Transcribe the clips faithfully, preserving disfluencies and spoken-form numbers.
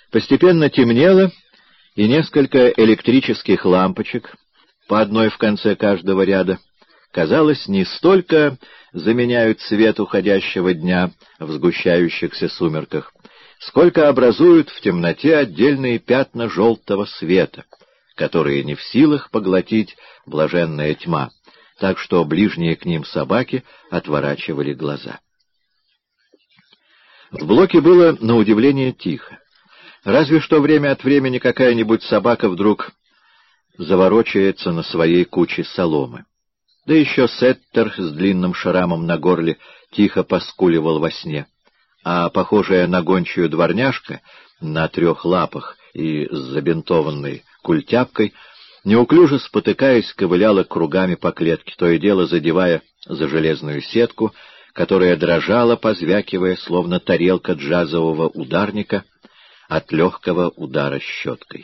Постепенно темнело, и несколько электрических лампочек, по одной в конце каждого ряда, казалось, не столько заменяют свет уходящего дня в сгущающихся сумерках, сколько образуют в темноте отдельные пятна желтого света, которые не в силах поглотить блаженная тьма, так что ближние к ним собаки отворачивали глаза. В блоке было, на удивление, тихо. Разве что время от времени какая-нибудь собака вдруг заворочается на своей куче соломы. Да еще сеттер с длинным шрамом на горле тихо поскуливал во сне, а похожая на гончую дворняжка на трех лапах и с забинтованной культяпкой, неуклюже спотыкаясь, ковыляла кругами по клетке, то и дело задевая за железную сетку, которая дрожала, позвякивая, словно тарелка джазового ударника от легкого удара щеткой.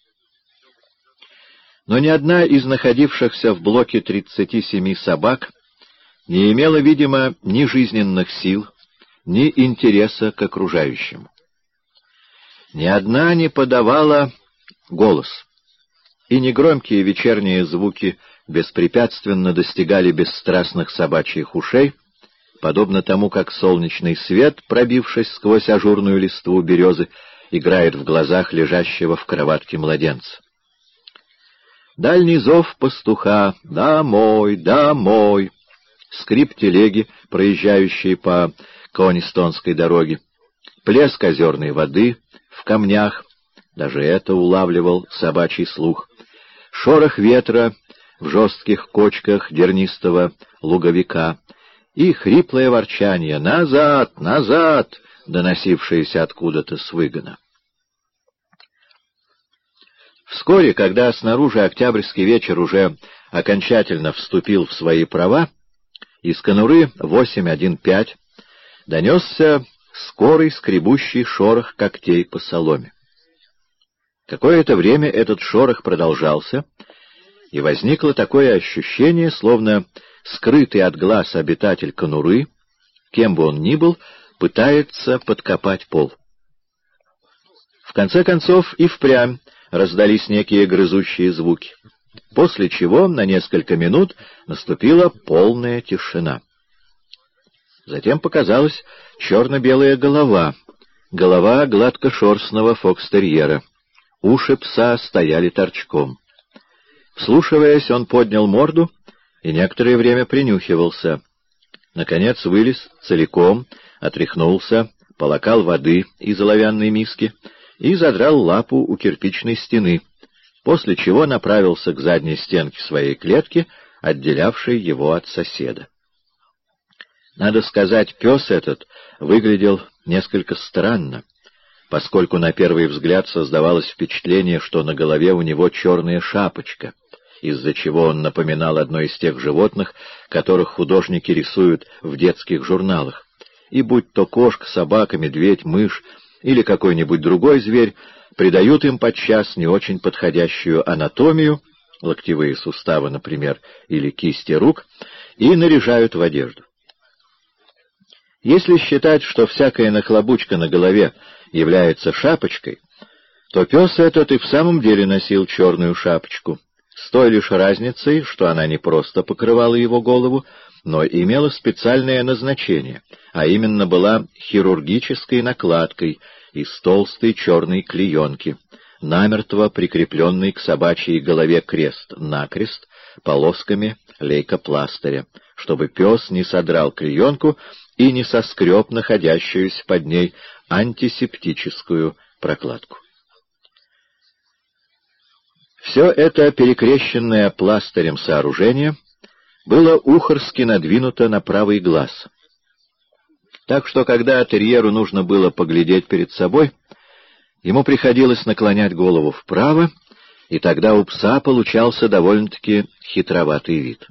Но ни одна из находившихся в блоке тридцати семи собак не имела, видимо, ни жизненных сил, ни интереса к окружающему. Ни одна не подавала голос, и негромкие вечерние звуки беспрепятственно достигали бесстрастных собачьих ушей, подобно тому, как солнечный свет, пробившись сквозь ажурную листву березы, играет в глазах лежащего в кроватке младенца. Дальний зов пастуха «Домой! Домой!», скрип телеги, проезжающей по Конистонской дороге, плеск озерной воды в камнях, даже это улавливал собачий слух, шорох ветра в жестких кочках дернистого луговика и хриплое ворчание «Назад! Назад!», доносившееся откуда-то с выгона. Вскоре, когда снаружи октябрьский вечер уже окончательно вступил в свои права, из конуры восемь один пять донесся скорый скребущий шорох когтей по соломе. Какое-то время этот шорох продолжался, и возникло такое ощущение, словно скрытый от глаз обитатель конуры, кем бы он ни был, пытается подкопать пол. В конце концов и впрямь раздались некие грызущие звуки, после чего на несколько минут наступила полная тишина. Затем показалась черно-белая голова, голова гладкошерстного фокстерьера. Уши пса стояли торчком. Вслушиваясь, он поднял морду и некоторое время принюхивался. Наконец вылез целиком, отряхнулся, полакал воды из оловянной миски и задрал лапу у кирпичной стены, после чего направился к задней стенке своей клетки, отделявшей его от соседа. Надо сказать, пес этот выглядел несколько странно, поскольку на первый взгляд создавалось впечатление, что на голове у него черная шапочка, из-за чего он напоминал одно из тех животных, которых художники рисуют в детских журналах. И будь то кошка, собака, медведь, мышь или какой-нибудь другой зверь, придают им подчас не очень подходящую анатомию, локтевые суставы, например, или кисти рук, и наряжают в одежду. Если считать, что всякая нахлобучка на голове является шапочкой, то пес этот и в самом деле носил черную шапочку, с той лишь разницей, что она не просто покрывала его голову, но имела специальное назначение, а именно была хирургической накладкой из толстой черной клеенки, намертво прикрепленный к собачьей голове крест-накрест полосками лейкопластыря, чтобы пес не содрал клеенку и не соскреб находящуюся под ней антисептическую прокладку. Все это перекрещенное пластырем сооружение было ухорски надвинуто на правый глаз. Так что, когда терьеру нужно было поглядеть перед собой, ему приходилось наклонять голову вправо, и тогда у пса получался довольно-таки хитроватый вид.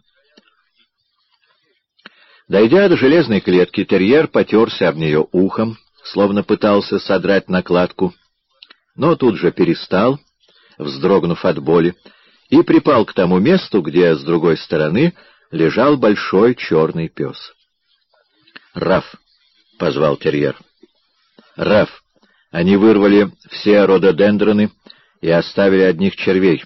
Дойдя до железной клетки, терьер потерся об нее ухом, словно пытался содрать накладку, но тут же перестал, вздрогнув от боли, и припал к тому месту, где с другой стороны лежал большой черный пес. «Раф!» — позвал терьер. «Раф!» — Они вырвали все рододендроны и оставили одних червей.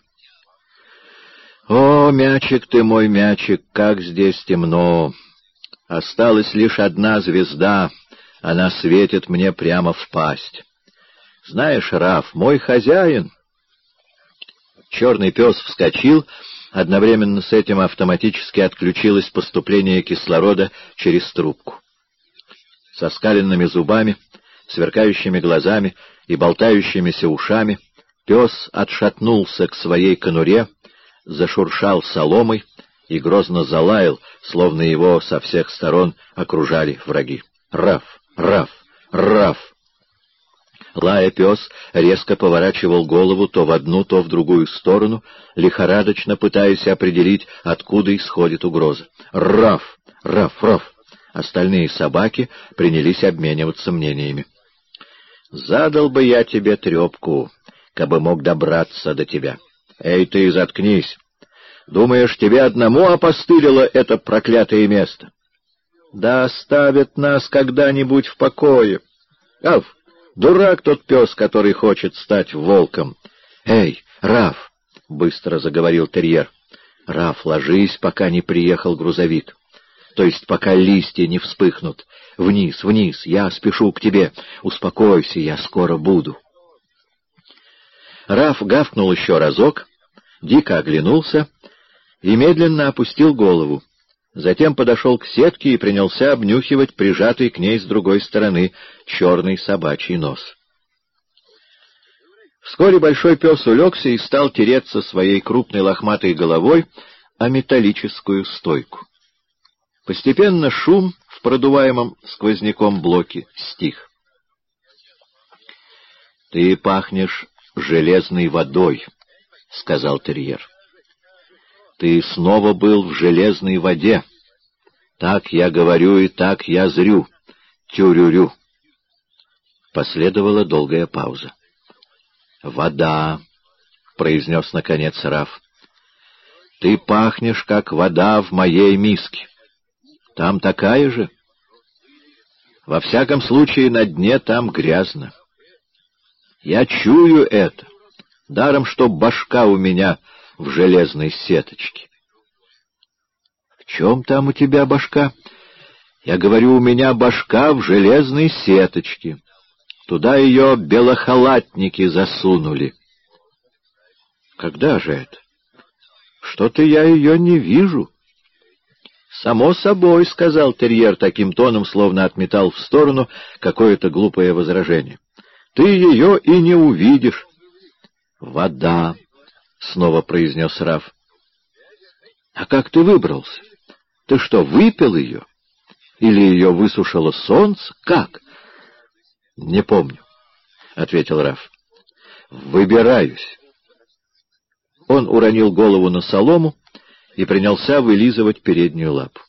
О, мячик ты мой, мячик, как здесь темно! Осталась лишь одна звезда, она светит мне прямо в пасть. Знаешь, Раф, мой хозяин... Черный пес вскочил, одновременно с этим автоматически отключилось поступление кислорода через трубку. Со скаленными зубами, сверкающими глазами и болтающимися ушами пес отшатнулся к своей конуре, зашуршал соломой и грозно залаял, словно его со всех сторон окружали враги. «Раф! Раф! Раф!» Лая пес резко поворачивал голову то в одну, то в другую сторону, лихорадочно пытаясь определить, откуда исходит угроза. «Раф! Раф! Раф!» Остальные собаки принялись обмениваться мнениями. «Задал бы я тебе трепку, кабы мог добраться до тебя. Эй, ты, заткнись! Думаешь, тебе одному опостылило это проклятое место? Да оставят нас когда-нибудь в покое! Ав! Дурак тот пес, который хочет стать волком. Эй, Раф, — быстро заговорил терьер. Раф, ложись, пока не приехал грузовик. То есть пока листья не вспыхнут. Вниз, вниз, я спешу к тебе. Успокойся, я скоро буду. Раф гавкнул еще разок, дико оглянулся и медленно опустил голову. Затем подошел к сетке и принялся обнюхивать прижатый к ней с другой стороны черный собачий нос. Вскоре большой пес улегся и стал тереться своей крупной лохматой головой о металлическую стойку. Постепенно шум в продуваемом сквозняком блоке стих. — Ты пахнешь железной водой, — сказал терьер. Ты снова был в железной воде. Так я говорю и так я зрю. Тю-рю-рю. Последовала долгая пауза. «Вода», — произнес наконец Раф. «Ты пахнешь, как вода в моей миске. Там такая же? Во всяком случае, на дне там грязно. Я чую это, даром что башка у меня в железной сеточке». «В чем там у тебя башка?» «Я говорю, у меня башка в железной сеточке. Туда ее белохалатники засунули». «Когда же это? Что-то я ее не вижу». «Само собой», — сказал терьер таким тоном, словно отметал в сторону какое-то глупое возражение. «Ты ее и не увидишь». «Вода», — снова произнес Раф. «А как ты выбрался? Ты что, выпил ее? Или ее высушило солнце? Как?» «Не помню», — ответил Раф. «Выбираюсь». Он уронил голову на солому и принялся вылизывать переднюю лапу.